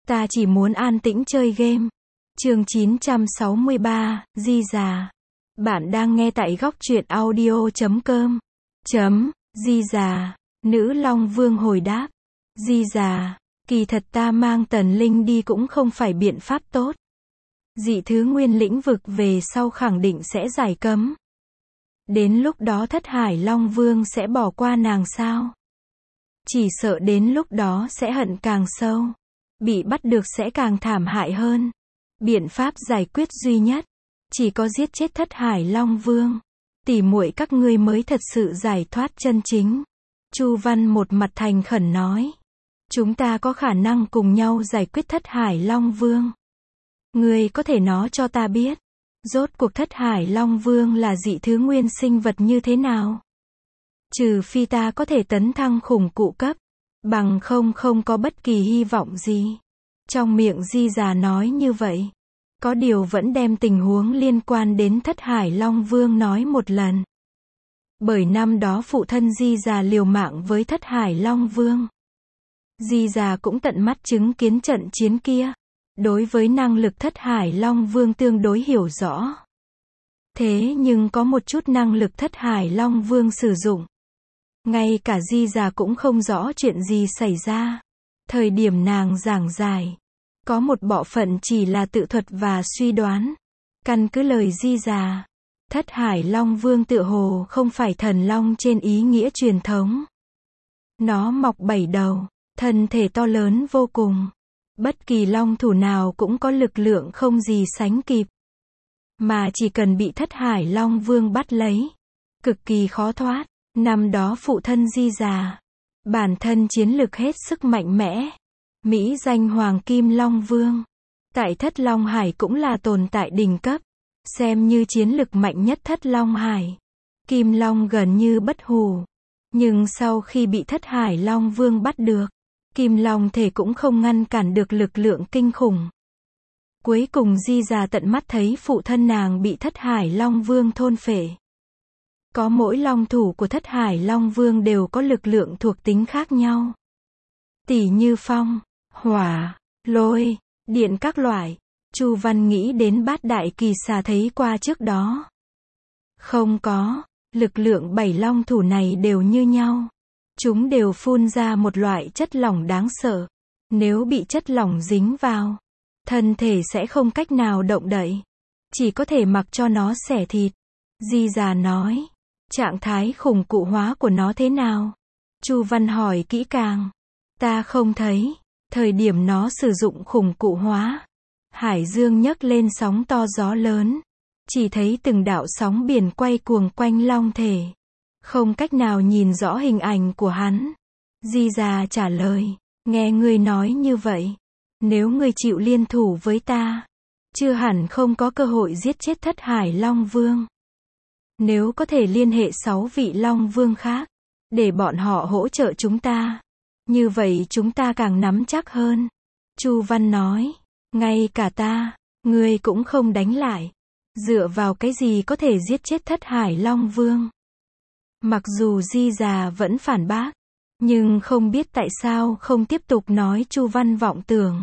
Ta chỉ muốn an tĩnh chơi game. Chương 963, Di già. Bạn đang nghe tại góc truyện audio.com. Di già. Nữ Long Vương hồi đáp. Di già, kỳ thật ta mang Tần Linh đi cũng không phải biện pháp tốt. Dị thứ nguyên lĩnh vực về sau khẳng định sẽ giải cấm. Đến lúc đó Thất Hải Long Vương sẽ bỏ qua nàng sao? Chỉ sợ đến lúc đó sẽ hận càng sâu. Bị bắt được sẽ càng thảm hại hơn. Biện pháp giải quyết duy nhất, chỉ có giết chết Thất Hải Long Vương. Tỉ muội các ngươi mới thật sự giải thoát chân chính. Chu Văn một mặt thành khẩn nói. Chúng ta có khả năng cùng nhau giải quyết Thất Hải Long Vương. Ngươi có thể nói cho ta biết, rốt cuộc Thất Hải Long Vương là dị thứ nguyên sinh vật như thế nào? Trừ phi ta có thể tấn thăng khủng cụ cấp, bằng không có bất kỳ hy vọng gì. Trong miệng Di già nói như vậy, có điều vẫn đem tình huống liên quan đến Thất Hải Long Vương nói một lần. Bởi năm đó phụ thân Di già liều mạng với Thất Hải Long Vương. Di già cũng tận mắt chứng kiến trận chiến kia. Đối với năng lực Thất Hải Long Vương tương đối hiểu rõ. Thế nhưng có một chút năng lực Thất Hải Long Vương sử dụng. Ngay cả Di già cũng không rõ chuyện gì xảy ra. Thời điểm nàng giảng giải, có một bộ phận chỉ là tự thuật và suy đoán. Căn cứ lời Di già, Thất Hải Long Vương tựa hồ không phải thần long trên ý nghĩa truyền thống. Nó mọc 7 đầu, thân thể to lớn vô cùng. Bất kỳ long thủ nào cũng có lực lượng không gì sánh kịp. Mà chỉ cần bị Thất Hải Long Vương bắt lấy, cực kỳ khó thoát. Năm đó phụ thân Di già, bản thân chiến lực hết sức mạnh mẽ. Mỹ danh Hoàng Kim Long Vương. Tại Thất Long Hải cũng là tồn tại đỉnh cấp. Xem như chiến lực mạnh nhất Thất Long Hải. Kim Long gần như bất hủ. Nhưng sau khi bị Thất Hải Long Vương bắt được, Kim Long thể cũng không ngăn cản được lực lượng kinh khủng. Cuối cùng Di già tận mắt thấy phụ thân nàng bị Thất Hải Long Vương thôn phệ. Có mỗi long thủ của Thất Hải Long Vương đều có lực lượng thuộc tính khác nhau. Tỉ như phong, hỏa, lôi, điện các loại. Chu Văn nghĩ đến Bát Đại Kỳ Xà thấy qua trước đó. Không có, lực lượng 7 long thủ này đều như nhau. Chúng đều phun ra một loại chất lỏng đáng sợ. Nếu bị chất lỏng dính vào, thân thể sẽ không cách nào động đậy. Chỉ có thể mặc cho nó xẻ thịt. Di già nói. Trạng thái khủng cụ hóa của nó thế nào? Chu Văn hỏi kỹ càng. Ta không thấy. Thời điểm nó sử dụng khủng cụ hóa, hải dương nhấc lên sóng to gió lớn. Chỉ thấy từng đạo sóng biển quay cuồng quanh long thể. Không cách nào nhìn rõ hình ảnh của hắn. Di già trả lời. Nghe ngươi nói như vậy, nếu ngươi chịu liên thủ với ta, chưa hẳn không có cơ hội giết chết Thất Hải Long Vương. Nếu có thể liên hệ 6 vị Long Vương khác, để bọn họ hỗ trợ chúng ta, như vậy chúng ta càng nắm chắc hơn. Chu Văn nói. Ngay cả ta, ngươi cũng không đánh lại. Dựa vào cái gì có thể giết chết Thất Hải Long Vương? Mặc dù Di già vẫn phản bác, nhưng không biết tại sao không tiếp tục nói. Chu Văn vọng tưởng.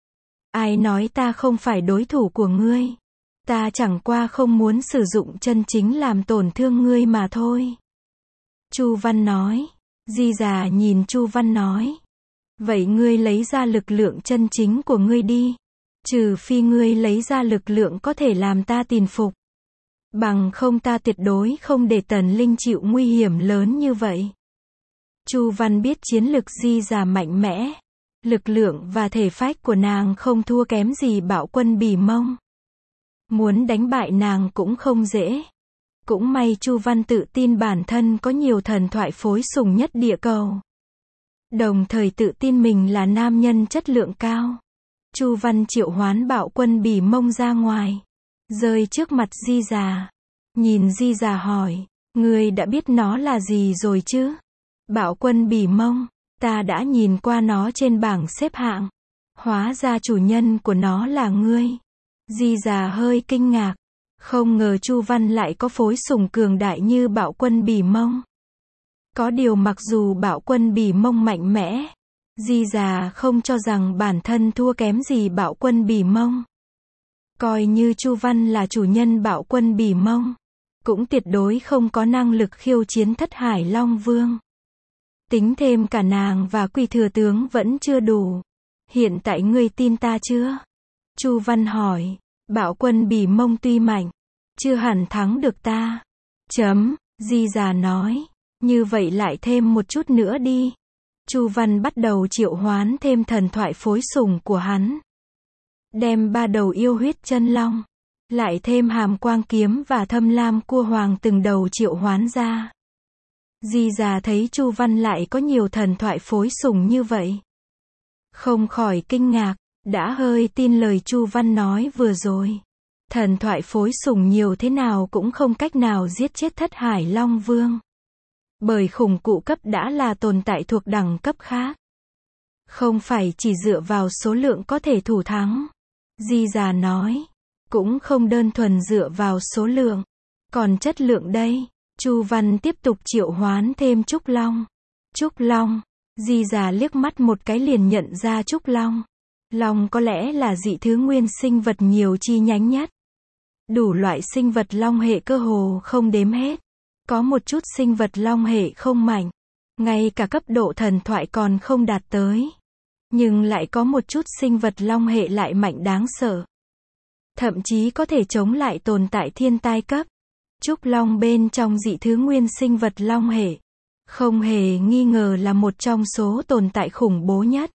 Ai nói ta không phải đối thủ của ngươi? Ta chẳng qua không muốn sử dụng chân chính làm tổn thương ngươi mà thôi. Chu Văn nói. Di già nhìn Chu Văn nói. Vậy ngươi lấy ra lực lượng chân chính của ngươi đi. Trừ phi ngươi lấy ra lực lượng có thể làm ta tin phục. Bằng không ta tuyệt đối không để Tần Linh chịu nguy hiểm lớn như vậy. Chu Văn biết chiến lực Di già mạnh mẽ. Lực lượng và thể phách của nàng không thua kém gì Bạo Quân Bỉ Mông. Muốn đánh bại nàng cũng không dễ. Cũng may Chu Văn tự tin bản thân có nhiều thần thoại phối sùng nhất địa cầu. Đồng thời tự tin mình là nam nhân chất lượng cao. Chu Văn triệu hoán Bạo Quân Bỉ Mông ra ngoài. Rơi trước mặt Di già. Nhìn Di già hỏi. Ngươi đã biết nó là gì rồi chứ? Bạo Quân Bỉ Mông. Ta đã nhìn qua nó trên bảng xếp hạng. Hóa ra chủ nhân của nó là ngươi. Di già hơi kinh ngạc. Không ngờ Chu Văn lại có phối sùng cường đại như Bạo Quân Bỉ Mông. Có điều mặc dù Bạo Quân Bỉ Mông mạnh mẽ, Di già không cho rằng bản thân thua kém gì Bạo Quân Bỉ Mông. Coi như Chu Văn là chủ nhân Bạo Quân Bỉ Mông, cũng tuyệt đối không có năng lực khiêu chiến Thất Hải Long Vương. Tính thêm cả nàng và Quỳ thừa tướng vẫn chưa đủ. Hiện tại ngươi tin ta chưa? Chu Văn hỏi. Bạo Quân Bỉ Mông tuy mạnh, chưa hẳn thắng được ta. Di già nói. Như vậy lại thêm một chút nữa đi. Chu Văn bắt đầu triệu hoán thêm thần thoại phối sủng của hắn. Đem 3 đầu yêu huyết chân long, lại thêm hàm quang kiếm và thâm lam cua hoàng từng đầu triệu hoán ra. Di già thấy Chu Văn lại có nhiều thần thoại phối sủng như vậy, không khỏi kinh ngạc, đã hơi tin lời Chu Văn nói vừa rồi. Thần thoại phối sủng nhiều thế nào cũng không cách nào giết chết Thất Hải Long Vương. Bởi khủng cụ cấp đã là tồn tại thuộc đẳng cấp khác. Không phải chỉ dựa vào số lượng có thể thủ thắng. Di già nói. Cũng không đơn thuần dựa vào số lượng. Còn chất lượng đây. Chu Văn tiếp tục triệu hoán thêm Trúc Long. Trúc Long. Di già liếc mắt một cái liền nhận ra Trúc Long. Long có lẽ là dị thứ nguyên sinh vật nhiều chi nhánh nhất. Đủ loại sinh vật long hệ cơ hồ không đếm hết. Có một chút sinh vật long hệ không mạnh. Ngay cả cấp độ thần thoại còn không đạt tới. Nhưng lại có một chút sinh vật long hệ lại mạnh đáng sợ. Thậm chí có thể chống lại tồn tại thiên tai cấp. Trúc Long bên trong dị thứ nguyên sinh vật long hệ. Không hề nghi ngờ là một trong số tồn tại khủng bố nhất.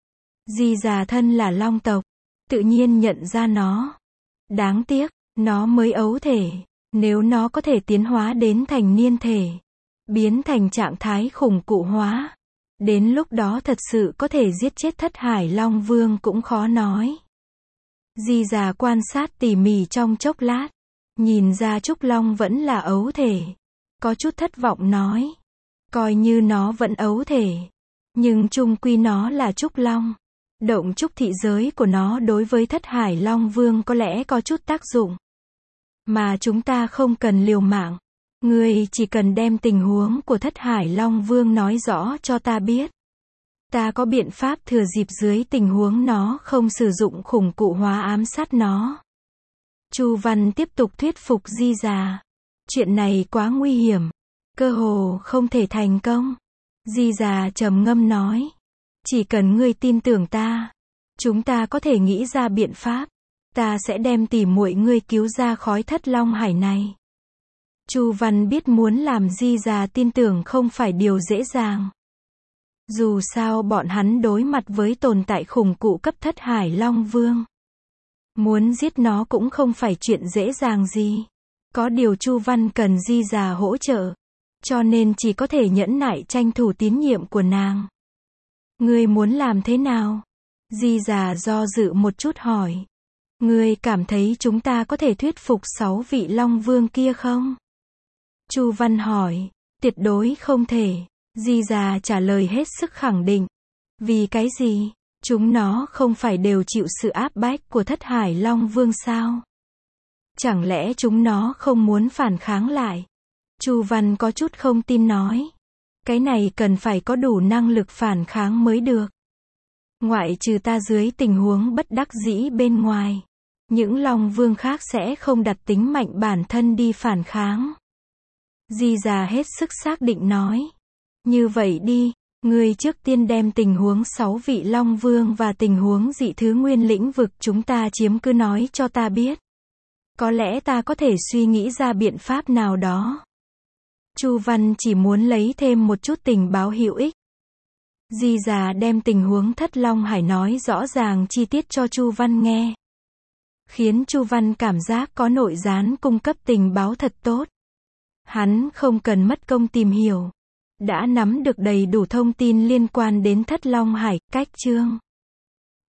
Di già thân là long tộc. Tự nhiên nhận ra nó. Đáng tiếc, nó mới ấu thể. Nếu nó có thể tiến hóa đến thành niên thể, biến thành trạng thái khủng cụ hóa, đến lúc đó thật sự có thể giết chết Thất Hải Long Vương cũng khó nói. Di già quan sát tỉ mỉ trong chốc lát, nhìn ra Trúc Long vẫn là ấu thể. Có chút thất vọng nói, coi như nó vẫn ấu thể, nhưng chung quy nó là Trúc Long. Động trúc thị giới của nó đối với Thất Hải Long Vương có lẽ có chút tác dụng. Mà chúng ta không cần liều mạng. Ngươi chỉ cần đem tình huống của Thất Hải Long Vương nói rõ cho ta biết. Ta có biện pháp thừa dịp dưới tình huống nó không sử dụng khủng cụ hóa ám sát nó. Chu Văn tiếp tục thuyết phục Di già. Chuyện này quá nguy hiểm. Cơ hồ không thể thành công. Di già trầm ngâm nói. Chỉ cần ngươi tin tưởng ta, chúng ta có thể nghĩ ra biện pháp. Ta sẽ đem tỉ muội ngươi cứu ra khói Thất Long Hải này. Chu Văn biết muốn làm Di già tin tưởng không phải điều dễ dàng. Dù sao bọn hắn đối mặt với tồn tại khủng cụ cấp Thất Hải Long Vương. Muốn giết nó cũng không phải chuyện dễ dàng gì. Có điều Chu Văn cần Di già hỗ trợ. Cho nên chỉ có thể nhẫn nại tranh thủ tín nhiệm của nàng. Ngươi muốn làm thế nào? Di già do dự một chút hỏi. Ngươi cảm thấy chúng ta có thể thuyết phục 6 vị Long Vương kia không? Chu Văn hỏi. Tuyệt đối không thể. Di già trả lời hết sức khẳng định. Vì cái gì? Chúng nó không phải đều chịu sự áp bách của Thất Hải Long Vương sao? Chẳng lẽ chúng nó không muốn phản kháng lại? Chu Văn có chút không tin nói. Cái này cần phải có đủ năng lực phản kháng mới được. Ngoại trừ ta dưới tình huống bất đắc dĩ bên ngoài. Những Long Vương khác sẽ không đặt tính mạnh bản thân đi phản kháng. Di già hết sức xác định nói. Như vậy đi, ngươi trước tiên đem tình huống 6 vị Long Vương và tình huống dị thứ nguyên lĩnh vực chúng ta chiếm cứ nói cho ta biết. Có lẽ ta có thể suy nghĩ ra biện pháp nào đó. Chu Văn chỉ muốn lấy thêm một chút tình báo hữu ích. Di già đem tình huống Thất Long Hải nói rõ ràng chi tiết cho Chu Văn nghe. Khiến Chu Văn cảm giác có nội gián cung cấp tình báo thật tốt. Hắn không cần mất công tìm hiểu. Đã nắm được đầy đủ thông tin liên quan đến Thất Long Hải, cách chương.